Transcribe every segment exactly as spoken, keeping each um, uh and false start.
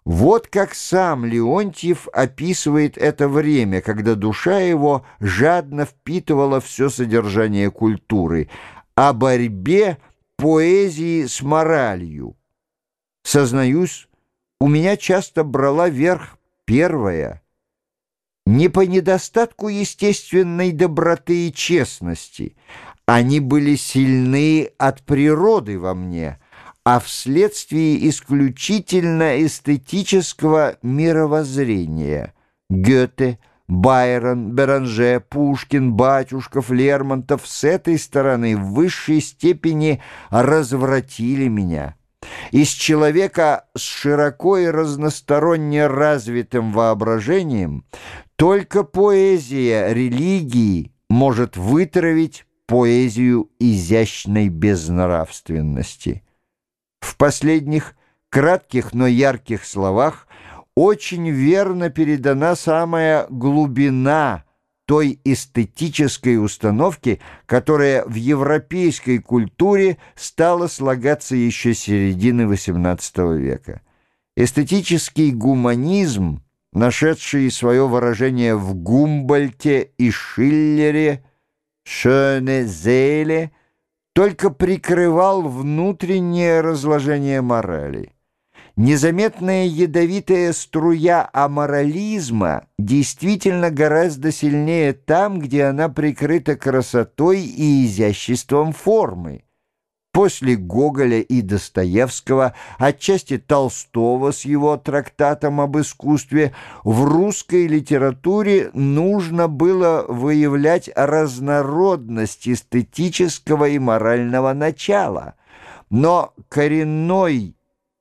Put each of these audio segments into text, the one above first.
Вот как сам Леонтьев описывает это время, когда душа его жадно впитывала все содержание культуры, о борьбе поэзии с моралью. Сознаюсь, у меня часто брала верх первая. Не по недостатку естественной доброты и честности. Они были сильны от природы во мне, а вследствие исключительно эстетического мировоззрения. Гёте, Байрон, Беранже, Пушкин, Батюшков, Лермонтов с этой стороны в высшей степени развратили меня. Из человека с широко и разносторонне развитым воображением только поэзия религии может вытравить поэзию изящной безнравственности. В последних кратких, но ярких словах очень верно передана самая глубина той эстетической установки, которая в европейской культуре стала слагаться еще с середины восемнадцатого века. Эстетический гуманизм, нашедший свое выражение в Гумбольдте и Шиллере, «Schöne Seele», только прикрывал внутреннее разложение морали. Незаметная ядовитая струя аморализма действительно гораздо сильнее там, где она прикрыта красотой и изяществом формы. После Гоголя и Достоевского, отчасти Толстого с его трактатом об искусстве, в русской литературе нужно было выявлять разнородность эстетического и морального начала. Но коренной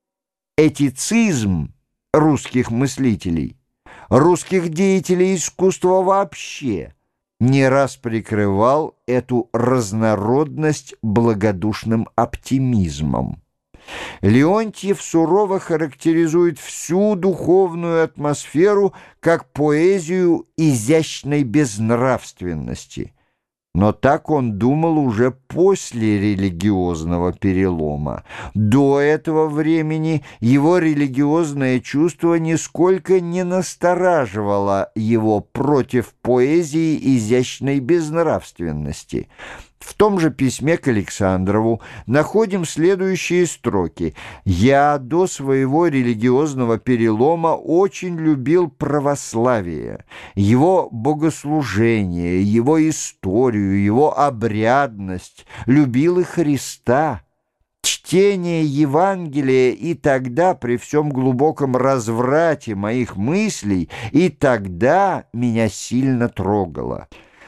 этицизм русских мыслителей, русских деятелей искусства вообще, не раз прикрывал эту разнородность благодушным оптимизмом. Леонтьев сурово характеризует всю духовную атмосферу как поэзию изящной безнравственности. Но так он думал уже после религиозного перелома. До этого времени его религиозное чувство нисколько не настораживало его против поэзии изящной безнравственности. В том же письме к Александрову находим следующие строки. «Я до своего религиозного перелома очень любил православие, его богослужение, его историю, его обрядность, любил и Христа». Чтение Евангелия и тогда, при всем глубоком разврате моих мыслей, и тогда меня сильно трогало.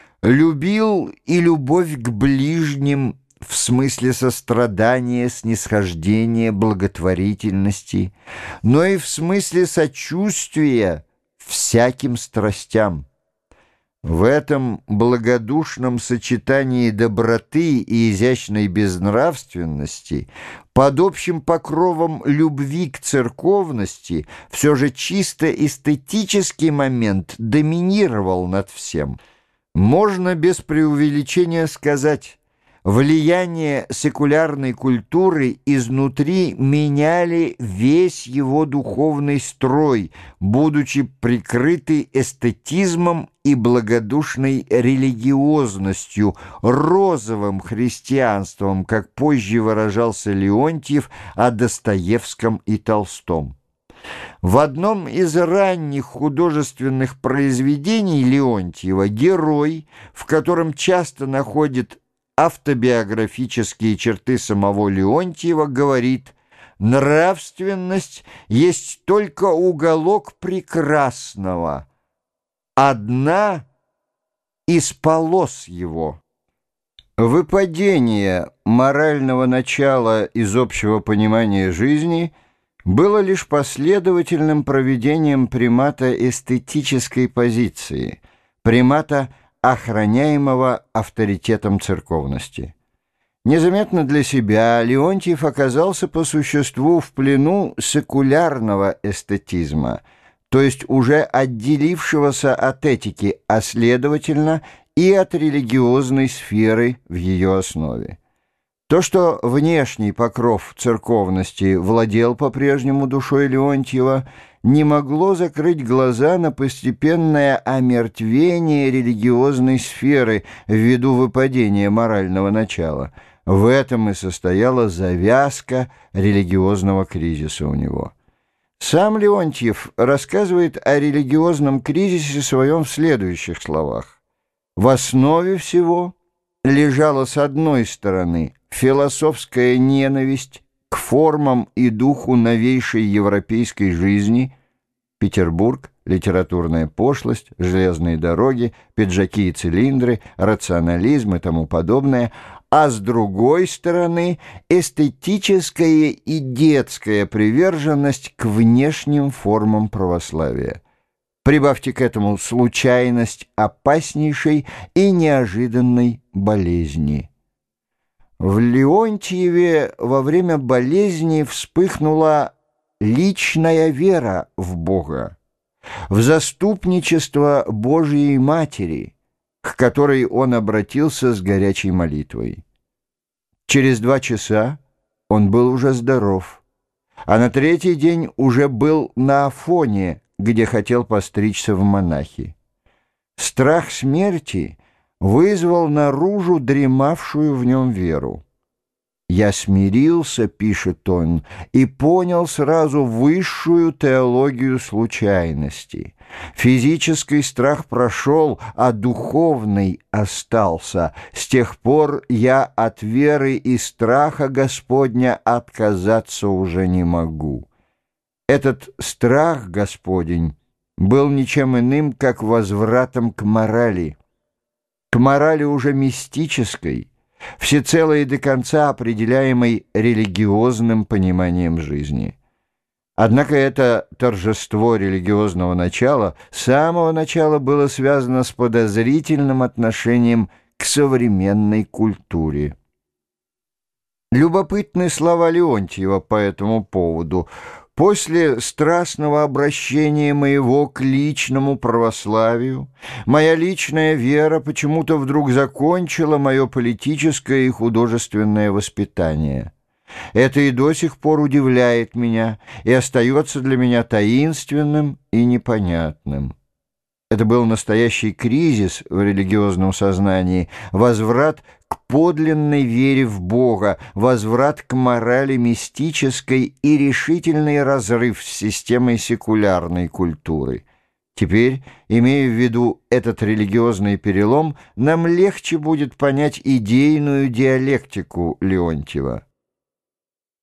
Любил и любовь к ближним в смысле сострадания, снисхождения, благотворительности, но и в смысле сочувствия всяким страстям. В этом благодушном сочетании доброты и изящной безнравственности, под общим покровом любви к церковности, все же чисто эстетический момент доминировал над всем. Можно без преувеличения сказать, влияние секулярной культуры изнутри меняли весь его духовный строй, будучи прикрыты эстетизмом и благодушной религиозностью, розовым христианством, как позже выражался Леонтьев о Достоевском и Толстом. В одном из ранних художественных произведений Леонтьева герой, в котором часто находит автобиографические черты самого Леонтьева, говорит: «Нравственность есть только уголок прекрасного, одна из полос его». Выпадение морального начала из общего понимания жизни было лишь последовательным проведением примата эстетической позиции, примата, охраняемого авторитетом церковности. Незаметно для себя Леонтьев оказался по существу в плену секулярного эстетизма, то есть уже отделившегося от этики, а следовательно и от религиозной сферы в ее основе. То, что внешний покров церковности владел по-прежнему душой Леонтьева, не могло закрыть глаза на постепенное омертвение религиозной сферы ввиду выпадения морального начала. В этом и состояла завязка религиозного кризиса у него. Сам Леонтьев рассказывает о религиозном кризисе своем в следующих словах. «В основе всего лежала, с одной стороны, философская ненависть к формам и духу новейшей европейской жизни, Петербург, литературная пошлость, железные дороги, пиджаки и цилиндры, рационализм и тому подобное, а с другой стороны эстетическая и детская приверженность к внешним формам православия. Прибавьте к этому случайность опаснейшей и неожиданной болезни». В Леонтьеве во время болезни вспыхнула личная вера в Бога, в заступничество Божией Матери, к которой он обратился с горячей молитвой. Через два часа он был уже здоров, а на третий день уже был на Афоне, где хотел постричься в монахи. Страх смерти вызвал наружу дремавшую в нем веру. «Я смирился, — пишет он, — и понял сразу высшую теологию случайности. Физический страх прошел, а духовный остался. С тех пор я от веры и страха Господня отказаться уже не могу». Этот страх Господень был ничем иным, как возвратом к морали, к морали уже мистической, всецело и до конца определяемой религиозным пониманием жизни. Однако это торжество религиозного начала с самого начала было связано с подозрительным отношением к современной культуре. Любопытны слова Леонтьева по этому поводу. «После страстного обращения моего к личному православию моя личная вера почему-то вдруг закончила мое политическое и художественное воспитание. Это и до сих пор удивляет меня и остается для меня таинственным и непонятным». Это был настоящий кризис в религиозном сознании, возврат к подлинной вере в Бога, возврат к морали мистической и решительный разрыв с системой секулярной культуры. Теперь, имея в виду этот религиозный перелом, нам легче будет понять идейную диалектику Леонтьева.